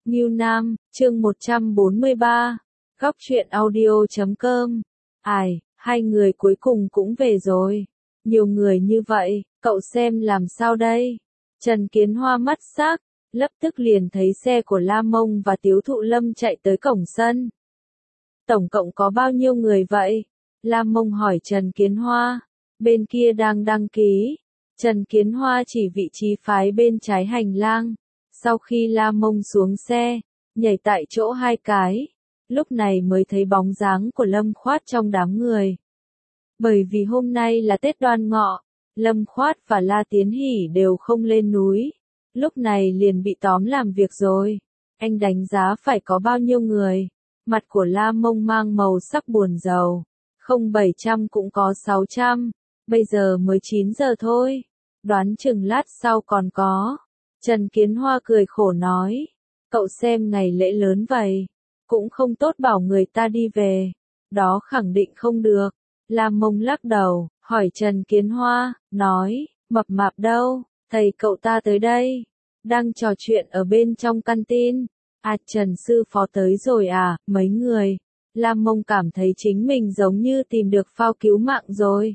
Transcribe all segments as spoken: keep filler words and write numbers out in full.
Ngưu Nam, chương một trăm bốn mươi ba, góc truyện audio chấm com. Ai, hai người cuối cùng cũng về rồi. Nhiều người như vậy, cậu xem làm sao đây? Trần Kiến Hoa mắt sắc, lập tức liền thấy xe của La Mông và Tiếu Thụ Lâm chạy tới cổng sân. Tổng cộng có bao nhiêu người vậy? La Mông hỏi Trần Kiến Hoa. Bên kia đang đăng ký. Trần Kiến Hoa chỉ vị trí phái bên trái hành lang. Sau khi La Mông xuống xe, nhảy tại chỗ hai cái, lúc này mới thấy bóng dáng của Lâm Khoát trong đám người. Bởi vì hôm nay là Tết Đoan Ngọ, Lâm Khoát và La Tiến Hỷ đều không lên núi, lúc này liền bị tóm làm việc rồi. Anh đánh giá phải có bao nhiêu người? Mặt của La Mông mang màu sắc buồn rầu. Không bảy trăm cũng có sáu trăm, bây giờ mới chín giờ thôi, đoán chừng lát sau còn có. Trần Kiến Hoa cười khổ nói, cậu xem ngày lễ lớn vậy, cũng không tốt bảo người ta đi về, đó khẳng định không được. La Mông lắc đầu, hỏi Trần Kiến Hoa, nói, mập mạp đâu, thầy cậu ta tới đây, đang trò chuyện ở bên trong canteen. À, Trần sư phó tới rồi à, mấy người. La Mông cảm thấy chính mình giống như tìm được phao cứu mạng rồi.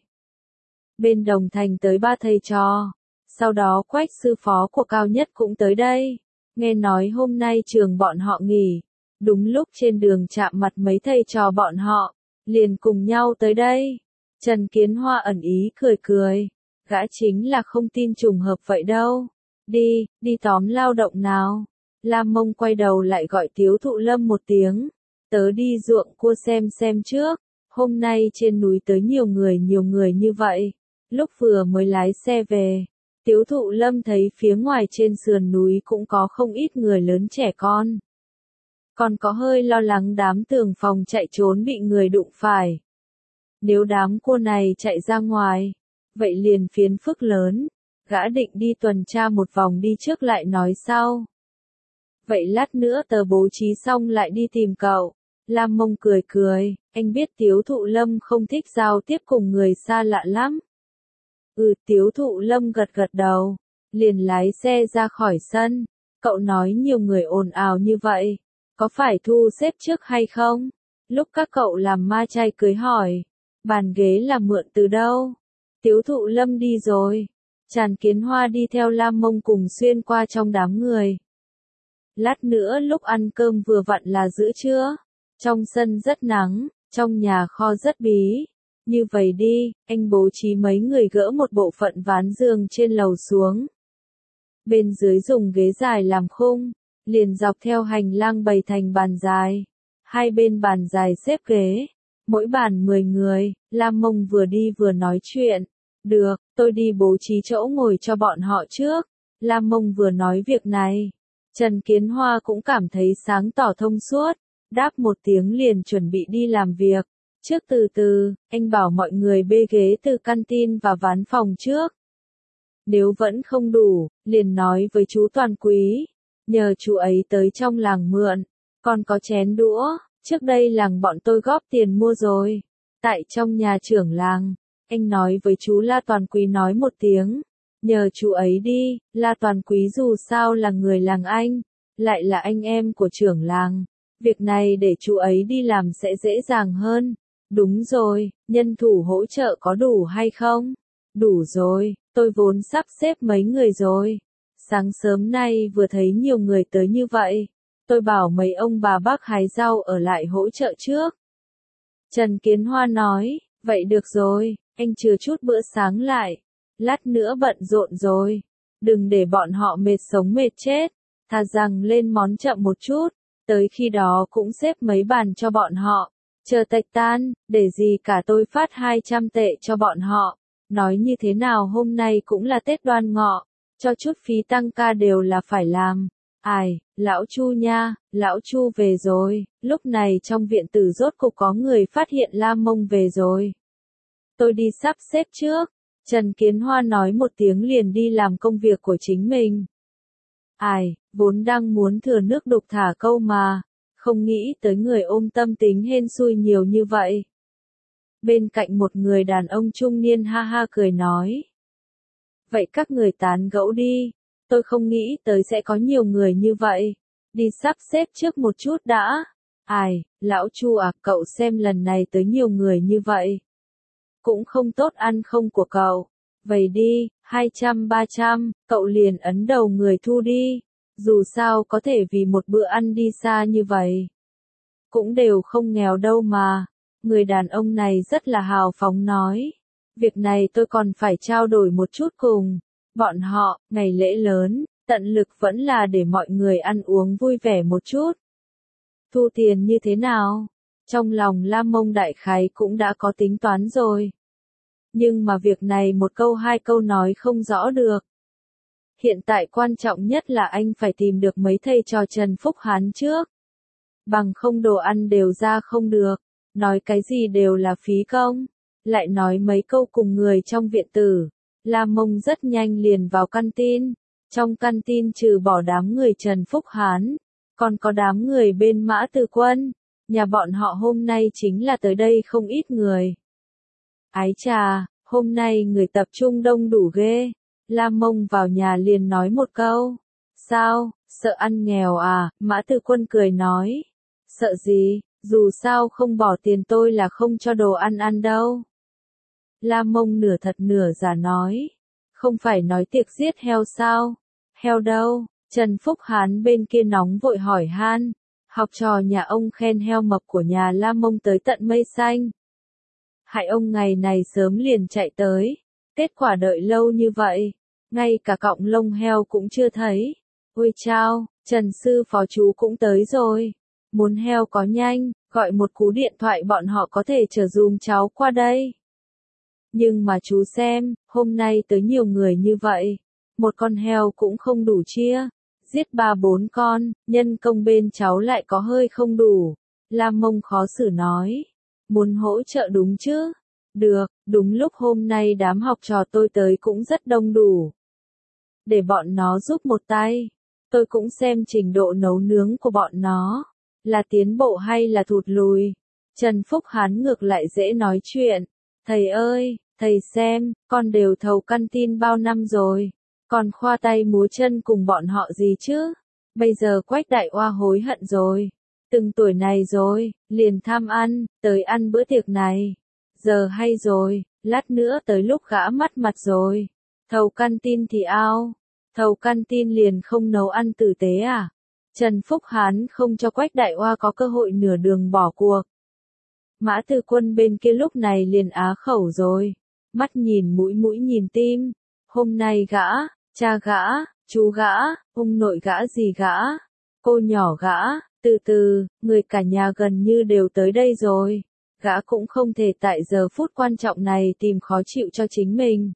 Bên Đồng Thành tới ba thầy trò. Sau đó Quách sư phó của Cao Nhất cũng tới đây. Nghe nói hôm nay trường bọn họ nghỉ. Đúng lúc trên đường chạm mặt mấy thầy trò bọn họ, liền cùng nhau tới đây. Trần Kiến Hoa ẩn ý cười cười. Gã chính là không tin trùng hợp vậy đâu. Đi, đi tóm lao động nào. La Mông quay đầu lại gọi Tiếu Thụ Lâm một tiếng. Tớ đi ruộng cua xem xem trước. Hôm nay trên núi tới nhiều người nhiều người như vậy. Lúc vừa mới lái xe về, Tiếu Thụ Lâm thấy phía ngoài trên sườn núi cũng có không ít người lớn trẻ con. Còn có hơi lo lắng đám tường phòng chạy trốn bị người đụng phải. Nếu đám cua này chạy ra ngoài, vậy liền phiền phức lớn. Gã định đi tuần tra một vòng đi trước lại nói sau. Vậy lát nữa tớ bố trí xong lại đi tìm cậu. La Mông cười cười, anh biết Tiếu Thụ Lâm không thích giao tiếp cùng người xa lạ lắm. Ừ, Tiếu Thụ Lâm gật gật đầu, liền lái xe ra khỏi sân. Cậu nói nhiều người ồn ào như vậy, có phải thu xếp trước hay không? Lúc các cậu làm ma chay cưới hỏi, bàn ghế là mượn từ đâu? Tiếu Thụ Lâm đi rồi, Trần Kiến Hoa đi theo La Mông cùng xuyên qua trong đám người. Lát nữa lúc ăn cơm vừa vặn là giữa trưa, trong sân rất nắng, trong nhà kho rất bí. Như vậy đi, anh bố trí mấy người gỡ một bộ phận ván giường trên lầu xuống. Bên dưới dùng ghế dài làm khung, liền dọc theo hành lang bày thành bàn dài. Hai bên bàn dài xếp ghế, mỗi bàn mười người. La Mông vừa đi vừa nói chuyện. Được, tôi đi bố trí chỗ ngồi cho bọn họ trước. La Mông vừa nói việc này, Trần Kiến Hoa cũng cảm thấy sáng tỏ thông suốt, đáp một tiếng liền chuẩn bị đi làm việc. Trước từ từ, anh bảo mọi người bê ghế từ canteen và ván phòng trước. Nếu vẫn không đủ, liền nói với chú Toàn Quý, nhờ chú ấy tới trong làng mượn, còn có chén đũa, trước đây làng bọn tôi góp tiền mua rồi. Tại trong nhà trưởng làng, anh nói với chú La Toàn Quý nói một tiếng, nhờ chú ấy đi. La Toàn Quý dù sao là người làng anh, lại là anh em của trưởng làng, việc này để chú ấy đi làm sẽ dễ dàng hơn. Đúng rồi, nhân thủ hỗ trợ có đủ hay không? Đủ rồi, tôi vốn sắp xếp mấy người rồi. Sáng sớm nay vừa thấy nhiều người tới như vậy, tôi bảo mấy ông bà bác hái rau ở lại hỗ trợ trước. Trần Kiến Hoa nói, vậy được rồi, anh chừa chút bữa sáng lại. Lát nữa bận rộn rồi, đừng để bọn họ mệt sống mệt chết, thà rằng lên món chậm một chút, tới khi đó cũng xếp mấy bàn cho bọn họ. Chờ tạch tan, để gì cả tôi phát hai trăm tệ cho bọn họ. Nói như thế nào hôm nay cũng là Tết Đoan Ngọ, cho chút phí tăng ca đều là phải làm. Ai, lão Chu nha, lão Chu về rồi. Lúc này trong viện tử rốt cục có người phát hiện La Mông về rồi. Tôi đi sắp xếp trước. Trần Kiến Hoa nói một tiếng liền đi làm công việc của chính mình. Ai, vốn đang muốn thừa nước đục thả câu mà. Không nghĩ tới người ôm tâm tính hên xui nhiều như vậy. Bên cạnh một người đàn ông trung niên ha ha cười nói. Vậy các người tán gẫu đi, tôi không nghĩ tới sẽ có nhiều người như vậy. đi sắp xếp trước một chút đã. Ai, lão Chu à, cậu xem lần này tới nhiều người như vậy. Cũng không tốt ăn không của cậu. Vậy đi, hai trăm ba trăm, cậu liền ấn đầu người thu đi. Dù sao có thể vì một bữa ăn đi xa như vậy. Cũng đều không nghèo đâu mà. Người đàn ông này rất là hào phóng nói. Việc này tôi còn phải trao đổi một chút cùng bọn họ, ngày lễ lớn, tận lực vẫn là để mọi người ăn uống vui vẻ một chút. Thu tiền như thế nào? Trong lòng Lam Mông đại khái cũng đã có tính toán rồi. Nhưng mà việc này một câu hai câu nói không rõ được. Hiện tại quan trọng nhất là anh phải tìm được mấy thầy trò Trần Phúc Hán trước. Bằng không đồ ăn đều ra không được, nói cái gì đều là phí công. Lại nói mấy câu cùng người trong viện tử. Lam Mông rất nhanh liền vào căn tin. Trong căn tin trừ bỏ đám người Trần Phúc Hán, còn có đám người bên Mã Từ Quân. Nhà bọn họ hôm nay chính là tới đây không ít người. Ái chà, hôm nay người tập trung đông đủ ghê. Lam Mông vào nhà liền nói một câu. Sao, sợ ăn nghèo à? Mã Từ Quân cười nói. Sợ gì, dù sao không bỏ tiền tôi là không cho đồ ăn ăn đâu. Lam Mông nửa thật nửa giả nói. Không phải nói tiệc giết heo sao? Heo đâu? Trần Phúc Hán bên kia nóng vội hỏi han. Học trò nhà ông khen heo mập của nhà Lam Mông tới tận mây xanh. Hại ông ngày này sớm liền chạy tới. Kết quả đợi lâu như vậy. Ngay cả cọng lông heo cũng chưa thấy. Ôi chao, Trần sư phó chú cũng tới rồi. Muốn heo có nhanh, gọi một cú điện thoại bọn họ có thể chở dùm cháu qua đây. Nhưng mà chú xem, hôm nay tới nhiều người như vậy. Một con heo cũng không đủ chia. Giết ba bốn con, nhân công bên cháu lại có hơi không đủ. Lam Mông khó xử nói. Muốn hỗ trợ đúng chứ? Được, đúng lúc hôm nay đám học trò tôi tới cũng rất đông đủ. Để bọn nó giúp một tay. Tôi cũng xem trình độ nấu nướng của bọn nó. Là tiến bộ hay là thụt lùi. Trần Phúc Hán ngược lại dễ nói chuyện. Thầy ơi, thầy xem, con đều thầu căn tin bao năm rồi. Còn khoa tay múa chân cùng bọn họ gì chứ? Bây giờ Quách đại oa hối hận rồi. Từng tuổi này rồi, liền tham ăn, tới ăn bữa tiệc này. Giờ hay rồi, lát nữa tới lúc gã mắt mặt rồi. Thầu căn tin thì ao. Thầu căn tin liền không nấu ăn tử tế à? Trần Phúc Hán không cho Quách đại oa có cơ hội nửa đường bỏ cuộc. Mã Từ Quân bên kia lúc này liền á khẩu rồi. Mắt nhìn mũi mũi nhìn tim. Hôm nay gã, cha gã, chú gã, ông nội gã gì gã, cô nhỏ gã, từ từ, người cả nhà gần như đều tới đây rồi. Gã cũng không thể tại giờ phút quan trọng này tìm khó chịu cho chính mình.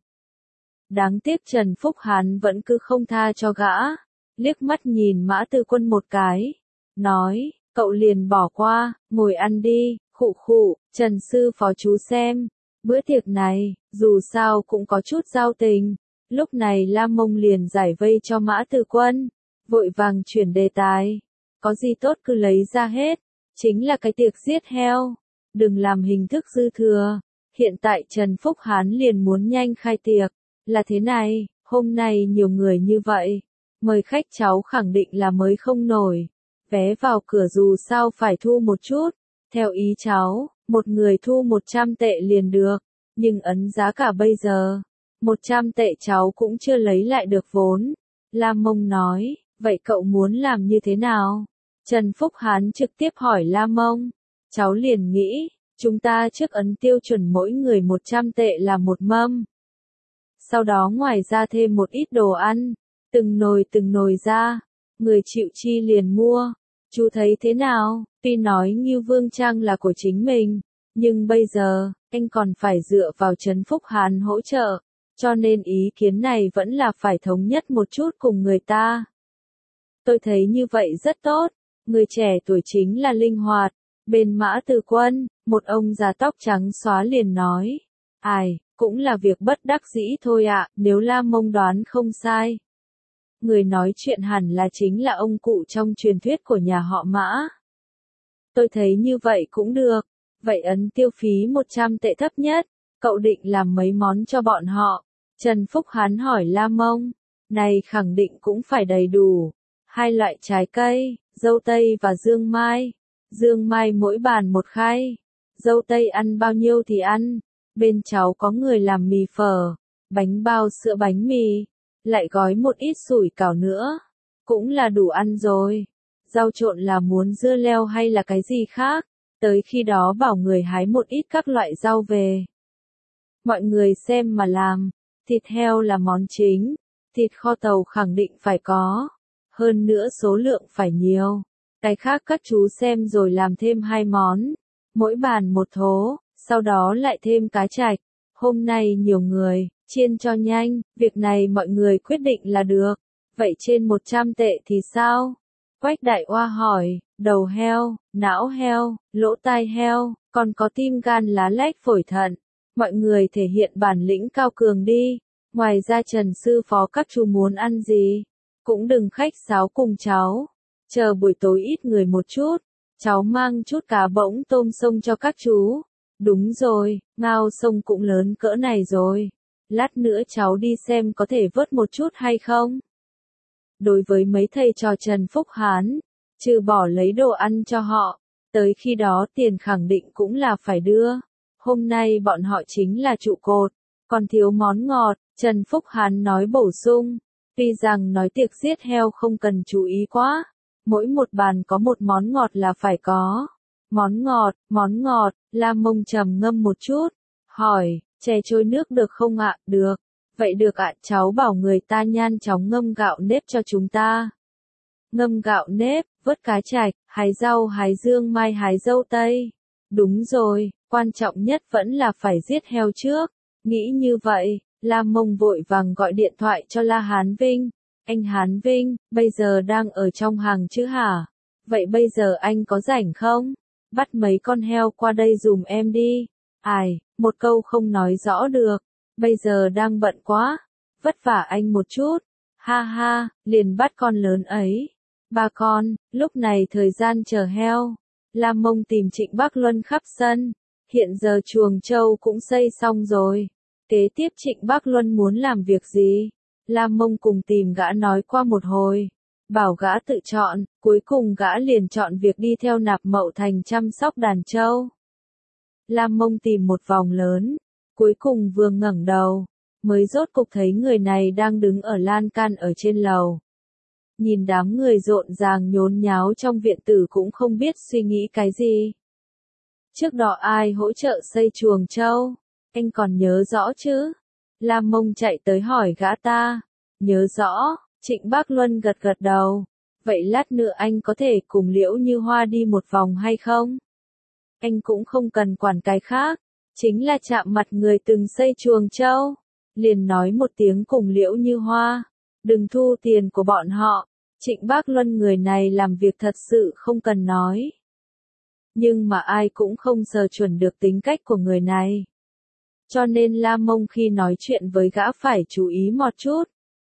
Đáng tiếc Trần Phúc Hán vẫn cứ không tha cho gã. Liếc mắt nhìn Mã Từ Quân một cái. Nói, cậu liền bỏ qua, ngồi ăn đi, khụ khụ, Trần sư phó chú xem. Bữa tiệc này, dù sao cũng có chút giao tình. Lúc này Lam Mông liền giải vây cho Mã Từ Quân. Vội vàng chuyển đề tài. Có gì tốt cứ lấy ra hết. Chính là cái tiệc giết heo. Đừng làm hình thức dư thừa. Hiện tại Trần Phúc Hán liền muốn nhanh khai tiệc. Là thế này, hôm nay nhiều người như vậy. Mời khách cháu khẳng định là mới không nổi. Vé vào cửa dù sao phải thu một chút. Theo ý cháu, một người thu một trăm tệ liền được. Nhưng ấn giá cả bây giờ, một trăm tệ cháu cũng chưa lấy lại được vốn. Lam Mông nói, vậy cậu muốn làm như thế nào? Trần Phúc Hán trực tiếp hỏi Lam Mông. Cháu liền nghĩ, chúng ta trước ấn tiêu chuẩn mỗi người một trăm tệ là một mâm. Sau đó ngoài ra thêm một ít đồ ăn, từng nồi từng nồi ra, người chịu chi liền mua. Chú thấy thế nào? Tuy nói Ngưu Vương Trang là của chính mình, nhưng bây giờ, anh còn phải dựa vào Trần Phúc Hán hỗ trợ, cho nên ý kiến này vẫn là phải thống nhất một chút cùng người ta. Tôi thấy như vậy rất tốt, người trẻ tuổi chính là linh hoạt. Bên Mã Từ Quân, một ông già tóc trắng xóa liền nói, ai, cũng là việc bất đắc dĩ thôi ạ, nếu Lam Mông đoán không sai. Người nói chuyện hẳn là chính là ông cụ trong truyền thuyết của nhà họ Mã. Tôi thấy như vậy cũng được, vậy ấn tiêu phí một trăm tệ thấp nhất, cậu định làm mấy món cho bọn họ? Trần Phúc Hán hỏi Lam Mông, này khẳng định cũng phải đầy đủ, hai loại trái cây, dâu tây và dương mai. Dương mai mỗi bàn một khay. Dâu tây ăn bao nhiêu thì ăn. Bên cháu có người làm mì phở, bánh bao sữa bánh mì, lại gói một ít sủi cảo nữa. Cũng là đủ ăn rồi. Rau trộn là muốn dưa leo hay là cái gì khác? Tới khi đó bảo người hái một ít các loại rau về. Mọi người xem mà làm. Thịt heo là món chính. Thịt kho tàu khẳng định phải có. Hơn nữa số lượng phải nhiều. Cái khác các chú xem rồi làm thêm hai món. Mỗi bàn một thố, sau đó lại thêm cá trạch. Hôm nay nhiều người, chiên cho nhanh, việc này mọi người quyết định là được. Vậy trên một trăm tệ thì sao? Quách Đại Oa hỏi, đầu heo, não heo, lỗ tai heo, còn có tim gan lá lách phổi thận. Mọi người thể hiện bản lĩnh cao cường đi. Ngoài ra Trần sư phó các chú muốn ăn gì? Cũng đừng khách sáo cùng cháu. Chờ buổi tối ít người một chút. Cháu mang chút cá bỗng tôm sông cho các chú. Đúng rồi, ngao sông cũng lớn cỡ này rồi. Lát nữa cháu đi xem có thể vớt một chút hay không? Đối với mấy thầy trò Trần Phúc Hán, trừ bỏ lấy đồ ăn cho họ, tới khi đó tiền khẳng định cũng là phải đưa. Hôm nay bọn họ chính là trụ cột, còn thiếu món ngọt, Trần Phúc Hán nói bổ sung. Tuy rằng nói tiệc giết heo không cần chú ý quá, mỗi một bàn có một món ngọt là phải có. Món ngọt, món ngọt, Lam Mông trầm ngâm một chút, hỏi, chè trôi nước được không ạ? Được. Vậy được ạ, cháu bảo người ta nhan chóng ngâm gạo nếp cho chúng ta. Ngâm gạo nếp, vớt cá trạch, hái rau hái dương mai hái dâu tây. Đúng rồi, quan trọng nhất vẫn là phải giết heo trước. Nghĩ như vậy, Lam Mông vội vàng gọi điện thoại cho La Hán Vinh. Anh Hán Vinh, bây giờ đang ở trong hàng chứ hả? Vậy bây giờ anh có rảnh không? Bắt mấy con heo qua đây dùm em đi. Ai, một câu không nói rõ được. Bây giờ đang bận quá. Vất vả anh một chút. Ha ha, liền bắt con lớn ấy. Ba con, lúc này thời gian chờ heo. Lam Mông tìm Trịnh Bắc Luân khắp sân. Hiện giờ chuồng trâu cũng xây xong rồi. Kế tiếp Trịnh Bắc Luân muốn làm việc gì? Lam Mông cùng tìm gã nói qua một hồi. Bảo gã tự chọn, cuối cùng gã liền chọn việc đi theo Nạp Mậu Thành chăm sóc đàn trâu. Lam Mông tìm một vòng lớn, cuối cùng vừa ngẩng đầu, mới rốt cục thấy người này đang đứng ở lan can ở trên lầu. Nhìn đám người rộn ràng nhốn nháo trong viện tử cũng không biết suy nghĩ cái gì. Trước đó ai hỗ trợ xây chuồng trâu? Anh còn nhớ rõ chứ? Lam Mông chạy tới hỏi gã ta. Nhớ rõ, Trịnh Bác Luân gật gật đầu. Vậy lát nữa anh có thể cùng Liễu Như Hoa đi một vòng hay không? Anh cũng không cần quản cái khác. Chính là chạm mặt người từng xây chuồng trâu. Liền nói một tiếng cùng Liễu Như Hoa. Đừng thu tiền của bọn họ. Trịnh Bác Luân người này làm việc thật sự không cần nói. Nhưng mà ai cũng không sờ chuẩn được tính cách của người này. Cho nên Lam Mông khi nói chuyện với gã phải chú ý một chút.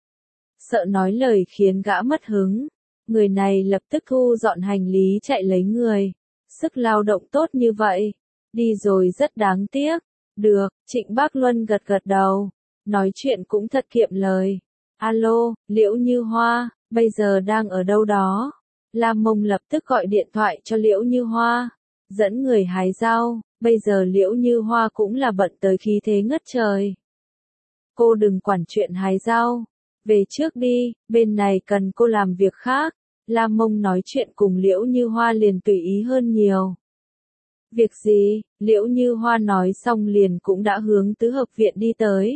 Sợ nói lời khiến gã mất hứng. Người này lập tức thu dọn hành lý chạy lấy người. Sức lao động tốt như vậy. Đi rồi rất đáng tiếc. Được, Trịnh Bác Luân gật gật đầu. Nói chuyện cũng thật kiệm lời. Alo, Liễu Như Hoa, bây giờ đang ở đâu đó? Lam Mông lập tức gọi điện thoại cho Liễu Như Hoa. Dẫn người hái rau. Bây giờ Liễu Như Hoa cũng là bận tới khí thế ngất trời. Cô đừng quản chuyện hái rau. Về trước đi, bên này cần cô làm việc khác. Lam Mông nói chuyện cùng Liễu Như Hoa liền tùy ý hơn nhiều. Việc gì? Liễu Như Hoa nói xong liền cũng đã hướng tứ hợp viện đi tới.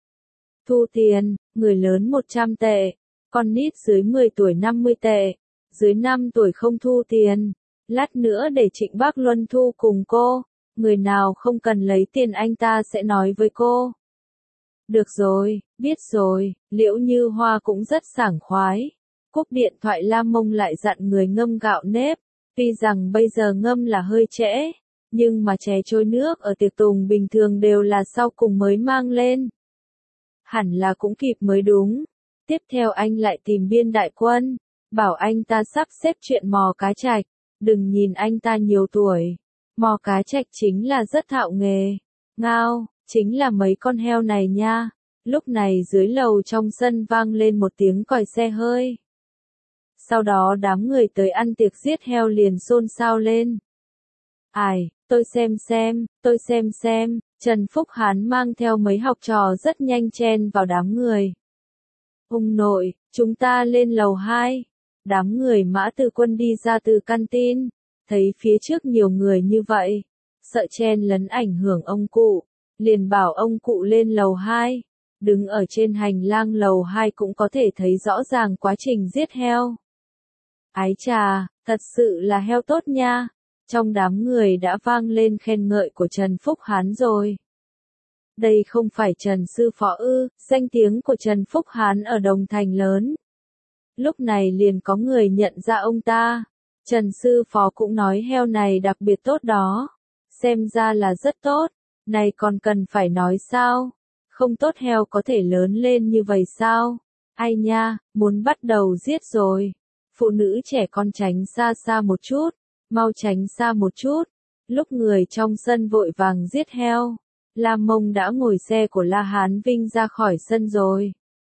Thu tiền, người lớn một trăm tệ, con nít dưới mười tuổi năm mươi tệ, dưới năm tuổi không thu tiền. Lát nữa để Trịnh Bác Luân thu cùng cô, người nào không cần lấy tiền anh ta sẽ nói với cô. Được rồi, biết rồi, Liễu Như Hoa cũng rất sảng khoái. Cúp điện thoại Lam Mông lại dặn người ngâm gạo nếp, tuy rằng bây giờ ngâm là hơi trễ, nhưng mà chè trôi nước ở tiệc tùng bình thường đều là sau cùng mới mang lên. Hẳn là cũng kịp mới đúng. Tiếp theo anh lại tìm Biên Đại Quân, bảo anh ta sắp xếp chuyện mò cá trạch, đừng nhìn anh ta nhiều tuổi. Mò cá trạch chính là rất thạo nghề. Ngao, chính là mấy con heo này nha. Lúc này dưới lầu trong sân vang lên một tiếng còi xe hơi. Sau đó đám người tới ăn tiệc giết heo liền xôn xao lên. Ai, tôi xem xem, tôi xem xem, Trần Phúc Hán mang theo mấy học trò rất nhanh chen vào đám người. Ông nội, chúng ta lên lầu hai. Đám người Mã Từ Quân đi ra từ canteen, thấy phía trước nhiều người như vậy, sợ chen lấn ảnh hưởng ông cụ, liền bảo ông cụ lên lầu hai. Đứng ở trên hành lang lầu hai cũng có thể thấy rõ ràng quá trình giết heo. Ái chà, thật sự là heo tốt nha. Trong đám người đã vang lên khen ngợi của Trần Phúc Hán rồi. Đây không phải Trần Sư Phó ư, danh tiếng của Trần Phúc Hán ở Đồng Thành lớn. Lúc này liền có người nhận ra ông ta. Trần Sư Phó cũng nói heo này đặc biệt tốt đó. Xem ra là rất tốt, này còn cần phải nói sao? Không tốt heo có thể lớn lên như vậy sao? Ai nha, muốn bắt đầu giết rồi. Phụ nữ trẻ con tránh xa xa một chút, mau tránh xa một chút. Lúc người trong sân vội vàng giết heo, La Mông đã ngồi xe của La Hán Vinh ra khỏi sân rồi.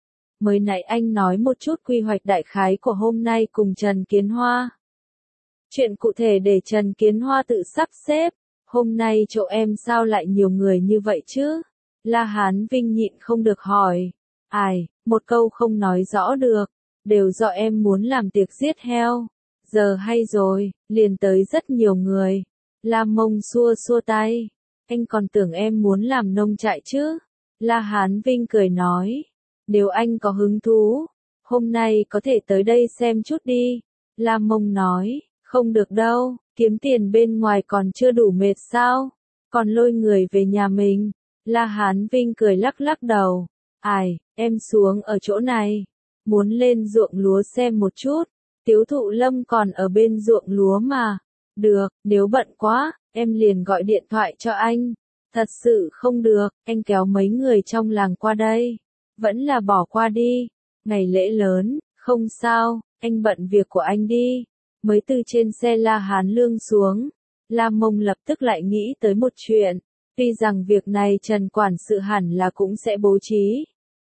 Mới nãy anh nói một chút quy hoạch đại khái của hôm nay cùng Trần Kiến Hoa. Chuyện cụ thể để Trần Kiến Hoa tự sắp xếp. Hôm nay chỗ em sao lại nhiều người như vậy chứ? La Hán Vinh nhịn không được hỏi. Ai, một câu không nói rõ được. Đều do em muốn làm tiệc giết heo. Giờ hay rồi, liền tới rất nhiều người. La Mông xua xua tay. Anh còn tưởng em muốn làm nông trại chứ? La Hán Vinh cười nói. Nếu anh có hứng thú, hôm nay có thể tới đây xem chút đi. La Mông nói, không được đâu, kiếm tiền bên ngoài còn chưa đủ mệt sao? Còn lôi người về nhà mình. La Hán Vinh cười lắc lắc đầu. Ai, em xuống ở chỗ này. Muốn lên ruộng lúa xem một chút. Tiếu Thụ Lâm còn ở bên ruộng lúa mà. Được, nếu bận quá, em liền gọi điện thoại cho anh. Thật sự không được, anh kéo mấy người trong làng qua đây. Vẫn là bỏ qua đi. Ngày lễ lớn, không sao, anh bận việc của anh đi. Mới từ trên xe La Hán Lương xuống, La Mông lập tức lại nghĩ tới một chuyện. Tuy rằng việc này Trần Quản sự hẳn là cũng sẽ bố trí.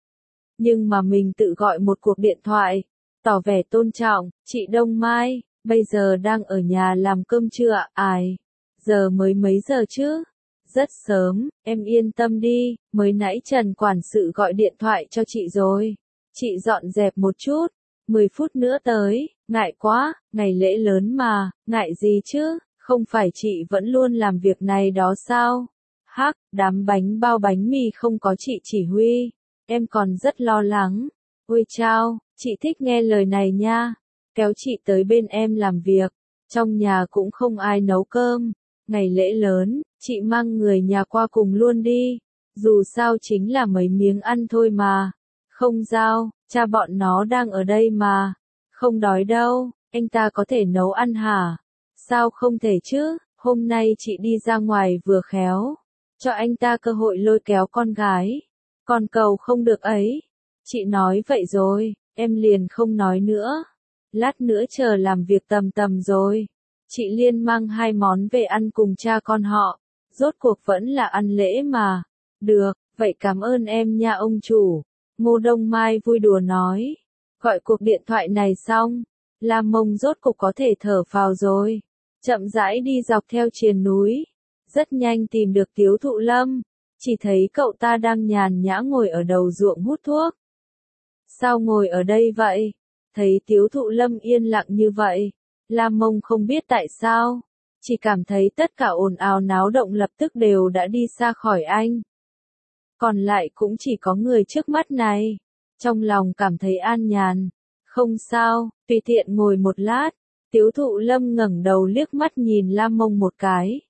Nhưng mà mình tự gọi một cuộc điện thoại, tỏ vẻ tôn trọng. Chị Đông Mai, bây giờ đang ở nhà làm cơm chưa ạ? Ai? Giờ mới mấy giờ chứ? Rất sớm, em yên tâm đi, mới nãy Trần Quản sự gọi điện thoại cho chị rồi. Chị dọn dẹp một chút, mười phút nữa tới, ngại quá, ngày lễ lớn mà, ngại gì chứ, không phải chị vẫn luôn làm việc này đó sao? Hắc, đám bánh bao bánh mì không có chị chỉ huy, em còn rất lo lắng. Ôi chao, chị thích nghe lời này nha, kéo chị tới bên em làm việc, trong nhà cũng không ai nấu cơm. Ngày lễ lớn, chị mang người nhà qua cùng luôn đi, dù sao chính là mấy miếng ăn thôi mà. Không giao, cha bọn nó đang ở đây mà. Không đói đâu, anh ta có thể nấu ăn hả? Sao không thể chứ, hôm nay chị đi ra ngoài vừa khéo. Cho anh ta cơ hội lôi kéo con gái. Còn cầu không được ấy. Chị nói vậy rồi, em liền không nói nữa. Lát nữa chờ làm việc tầm tầm rồi. Chị Liên mang hai món về ăn cùng cha con họ. Rốt cuộc vẫn là ăn lễ mà. Được, vậy cảm ơn em nha ông chủ. Ngô Đông Mai vui đùa nói. Gọi cuộc điện thoại này xong, La Mông rốt cục có thể thở phào rồi. Chậm rãi đi dọc theo triền núi. Rất nhanh tìm được Tiếu Thụ Lâm. Chỉ thấy cậu ta đang nhàn nhã ngồi ở đầu ruộng hút thuốc. Sao ngồi ở đây vậy? Thấy Tiếu Thụ Lâm yên lặng như vậy. La Mông không biết tại sao. Chỉ cảm thấy tất cả ồn ào náo động lập tức đều đã đi xa khỏi anh. Còn lại cũng chỉ có người trước mắt này. Trong lòng cảm thấy an nhàn. Không sao, tùy tiện ngồi một lát. Tiếu Thụ Lâm ngẩng đầu liếc mắt nhìn La Mông một cái.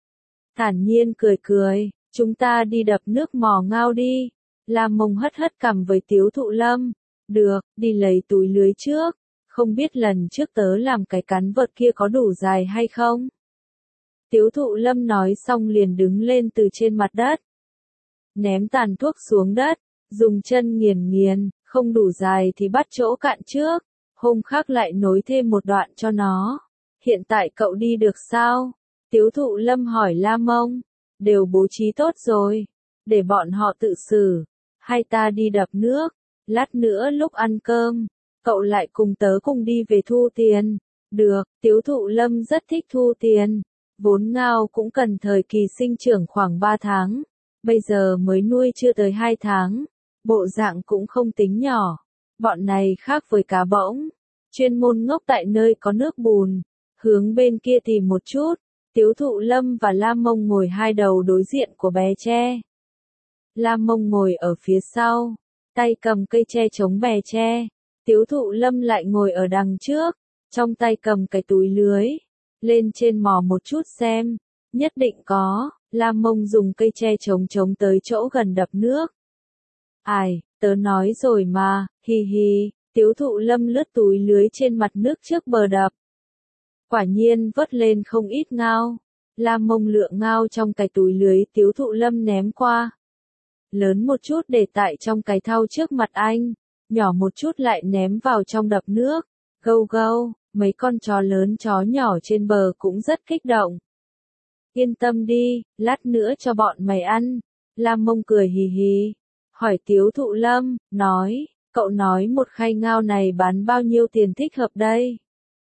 Thản nhiên cười cười, chúng ta đi đập nước mò ngao đi. La Mông hất hất cằm với Tiếu Thụ Lâm. Được, đi lấy túi lưới trước. Không biết lần trước tớ làm cái cắn vật kia có đủ dài hay không? Tiếu Thụ Lâm nói xong liền đứng lên từ trên mặt đất. Ném tàn thuốc xuống đất, dùng chân nghiền nghiền, không đủ dài thì bắt chỗ cạn trước. Hôm khác lại nối thêm một đoạn cho nó. Hiện tại cậu đi được sao? Tiếu Thụ Lâm hỏi La Mông. Đều bố trí tốt rồi. Để bọn họ tự xử. Hay ta đi đập nước. Lát nữa lúc ăn cơm. cậu lại cùng tớ cùng đi về thu tiền. Được, Tiếu Thụ Lâm rất thích thu tiền. Vốn ngao cũng cần thời kỳ sinh trưởng khoảng ba tháng. Bây giờ mới nuôi chưa tới hai tháng. Bộ dạng cũng không tính nhỏ. Bọn này khác với cá bỗng. Chuyên môn ngốc tại nơi có nước bùn. Hướng bên kia tìm một chút. Tiếu Thụ Lâm và Lam Mông ngồi hai đầu đối diện của bè tre. Lam Mông ngồi ở phía sau. Tay cầm cây tre chống bè tre. Tiếu Thụ Lâm lại ngồi ở đằng trước. Trong tay cầm cái túi lưới. Lên trên mò một chút xem. Nhất định có. Lam Mông dùng cây tre chống chống tới chỗ gần đập nước. Ai, tớ nói rồi mà, hi hi. Tiếu Thụ Lâm lướt túi lưới trên mặt nước trước bờ đập. Quả nhiên vớt lên không ít ngao. Lam Mông lượng ngao trong cái túi lưới Tiếu Thụ Lâm ném qua. Lớn một chút để tại trong cái thau trước mặt anh. Nhỏ một chút lại ném vào trong đập nước. Gâu gâu, mấy con chó lớn chó nhỏ trên bờ cũng rất kích động. Yên tâm đi, lát nữa cho bọn mày ăn. Lam Mông cười hì hì. Hỏi Tiếu Thụ Lâm, nói, cậu nói một khay ngao này bán bao nhiêu tiền thích hợp đây?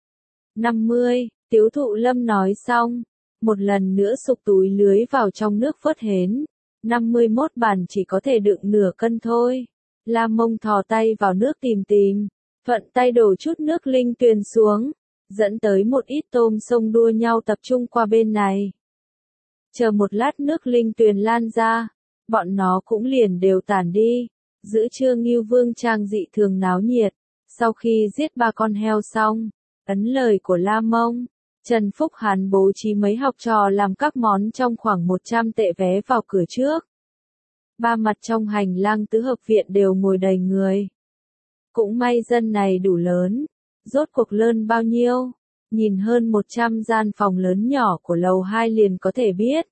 năm mươi, Tiếu Thụ Lâm nói xong. Một lần nữa sục túi lưới vào trong nước phớt hến. năm mươi mốt bàn chỉ có thể đựng nửa cân thôi. Lam Mông thò tay vào nước tìm tìm. Thuận tay đổ chút nước linh tuyền xuống. Dẫn tới một ít tôm sông đua nhau tập trung qua bên này. Chờ một lát nước linh tuyền lan ra. Bọn nó cũng liền đều tản đi. Giữa trưa Ngưu Vương Trang dị thường náo nhiệt. Sau khi giết ba con heo xong. Ấn lời của Lam Mông. Trần Phúc Hàn bố trí mấy học trò làm các món trong khoảng một trăm tệ vé vào cửa trước. Ba mặt trong hành lang tứ hợp viện đều ngồi đầy người. Cũng may dân này đủ lớn. Rốt cuộc lớn bao nhiêu? Nhìn hơn một trăm gian phòng lớn nhỏ của lầu hai liền có thể biết.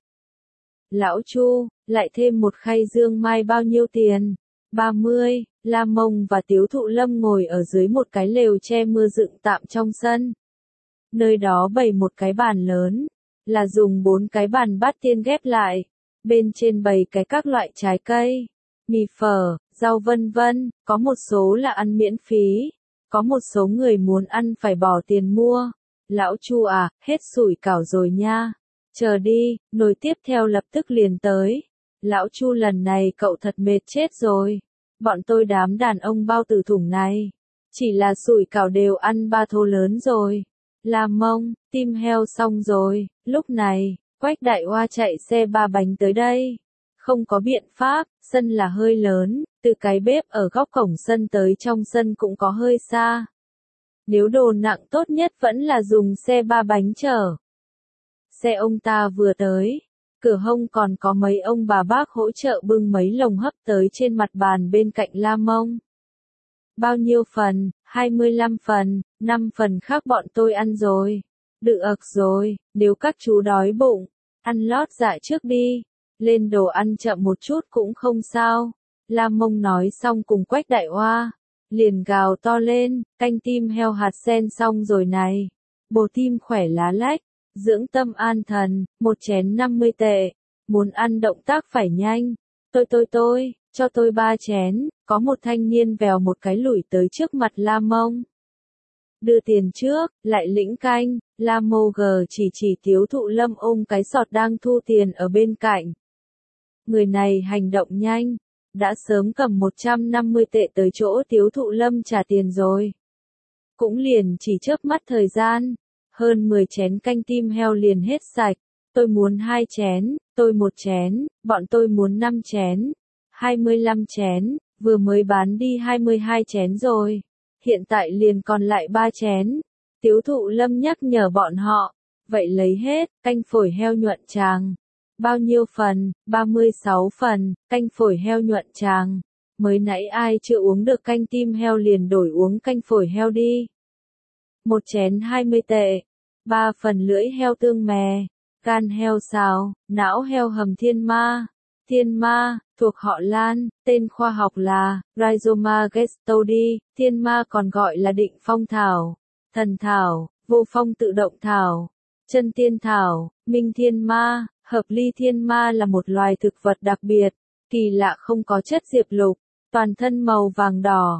Lão Chu, lại thêm một khay dương mai bao nhiêu tiền? ba mươi, Lam Mông và Tiếu Thụ Lâm ngồi ở dưới một cái lều che mưa dựng tạm trong sân. Nơi đó bày một cái bàn lớn, là dùng bốn cái bàn bát tiên ghép lại. Bên trên bày cái các loại trái cây, mì phở, rau vân vân, có một số là ăn miễn phí. Có một số người muốn ăn phải bỏ tiền mua. Lão Chu à, hết sủi cảo rồi nha. Chờ đi, nồi tiếp theo lập tức liền tới. Lão Chu lần này cậu thật mệt chết rồi. Bọn tôi đám đàn ông bao tử thủng này. Chỉ là sủi cảo đều ăn ba thô lớn rồi. Lam Mông, tim heo xong rồi. Lúc này, Quách Đại Hoa chạy xe ba bánh tới đây. Không có biện pháp, sân là hơi lớn. Từ cái bếp ở góc cổng sân tới trong sân cũng có hơi xa. Nếu đồ nặng tốt nhất vẫn là dùng xe ba bánh chở. Xe ông ta vừa tới. Cửa hông còn có mấy ông bà bác hỗ trợ bưng mấy lồng hấp tới trên mặt bàn bên cạnh Lam Mông. Bao nhiêu phần? hai mươi lăm phần, năm phần khác bọn tôi ăn rồi. Được rồi, nếu các chú đói bụng, ăn lót dạ trước đi. Lên đồ ăn chậm một chút cũng không sao. Lam Mông nói xong cùng Quách Đại Hoa. Liền gào to lên, canh tim heo hạt sen xong rồi này. Bồ tim khỏe lá lách. Dưỡng tâm an thần, một chén năm mươi tệ. Muốn ăn động tác phải nhanh. Tôi tôi tôi, cho tôi ba chén. Có một thanh niên vèo một cái lủi tới trước mặt Lam Mông. Đưa tiền trước, lại lĩnh canh. Lam Mô gờ chỉ chỉ Tiếu Thụ Lâm ôm cái sọt đang thu tiền ở bên cạnh. Người này hành động nhanh. Đã sớm cầm một trăm năm mươi tệ tới chỗ Tiếu Thụ Lâm trả tiền rồi. Cũng liền chỉ chớp mắt thời gian. Hơn mười chén canh tim heo liền hết sạch. Tôi muốn hai chén, tôi một chén, bọn tôi muốn năm chén. hai mươi lăm chén, vừa mới bán đi hai mươi hai chén rồi. Hiện tại liền còn lại ba chén. Tiếu Thụ Lâm nhắc nhở bọn họ. Vậy lấy hết, canh phổi heo nhuận tràng. Bao nhiêu phần? ba mươi sáu phần, canh phổi heo nhuận tràng. Mới nãy ai chưa uống được canh tim heo liền đổi uống canh phổi heo đi. Một chén hai mươi tệ. Ba phần lưỡi heo tương mè. Gan heo xào, não heo hầm thiên ma. Thiên ma, thuộc họ Lan, tên khoa học là Rhizoma gestodi. Thiên ma còn gọi là định phong thảo, thần thảo, vô phong tự động thảo, chân tiên thảo, minh thiên ma. Hợp ly thiên ma là một loài thực vật đặc biệt, kỳ lạ không có chất diệp lục, toàn thân màu vàng đỏ.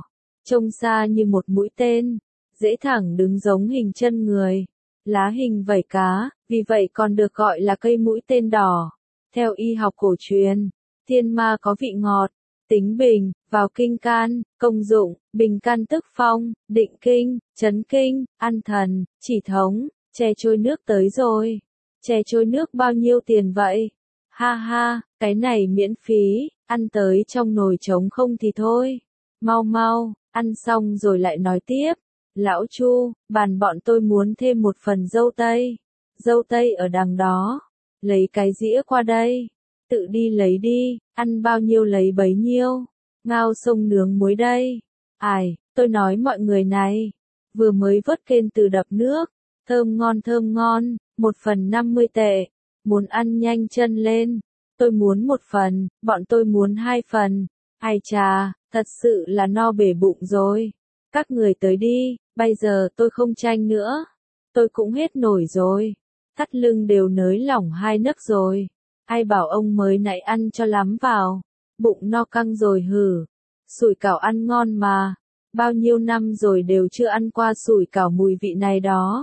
trông xa như một mũi tên, dễ thẳng đứng giống hình chân người, lá hình vảy cá, vì vậy còn được gọi là cây mũi tên đỏ. Theo y học cổ truyền, thiên ma có vị ngọt, tính bình, vào kinh can, công dụng, bình can tức phong, định kinh, chấn kinh, an thần, chỉ thống, chè trôi nước tới rồi. Chè trôi nước bao nhiêu tiền vậy? Ha ha, cái này miễn phí, ăn tới trong nồi trống không thì thôi. Mau mau, ăn xong rồi lại nói tiếp. Lão Chu, bàn bọn tôi muốn thêm một phần dâu tây. Dâu tây ở đằng đó. Lấy cái dĩa qua đây. Tự đi lấy đi, ăn bao nhiêu lấy bấy nhiêu. Ngao sông nướng muối đây. Ai, tôi nói mọi người này. Vừa mới vớt kên từ đập nước. Thơm ngon thơm ngon, một phần năm mươi tệ. Muốn ăn nhanh chân lên. Tôi muốn một phần, bọn tôi muốn hai phần. Ai chà, thật sự là no bể bụng rồi. Các người tới đi, bây giờ tôi không tranh nữa. Tôi cũng hết nổi rồi. Thắt lưng đều nới lỏng hai nấc rồi. Ai bảo ông mới nãy ăn cho lắm vào. Bụng no căng rồi hử. Sủi cảo ăn ngon mà. Bao nhiêu năm rồi đều chưa ăn qua sủi cảo mùi vị này đó.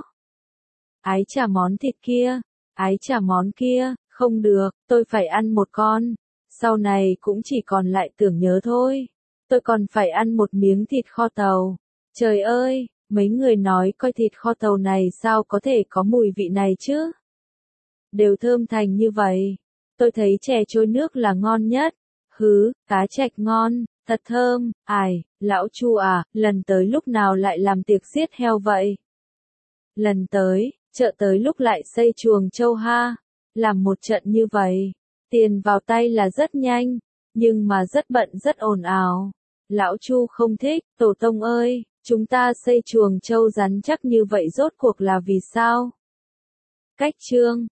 Ái chà món thịt kia. Ái chà món kia. Không được, tôi phải ăn một con. Sau này cũng chỉ còn lại tưởng nhớ thôi. Tôi còn phải ăn một miếng thịt kho tàu. Trời ơi, mấy người nói coi thịt kho tàu này sao có thể có mùi vị này chứ? Đều thơm thành như vậy. Tôi thấy chè trôi nước là ngon nhất. Hứ, cá trạch ngon, thật thơm. Ai, lão Chu à, lần tới lúc nào lại làm tiệc giết heo vậy? Lần tới, chợ tới lúc lại xây chuồng trâu ha. Làm một trận như vậy, tiền vào tay là rất nhanh, nhưng mà rất bận rất ồn ào. Lão Chu không thích, tổ tông ơi, chúng ta xây chuồng trâu rắn chắc như vậy rốt cuộc là vì sao? Cách chương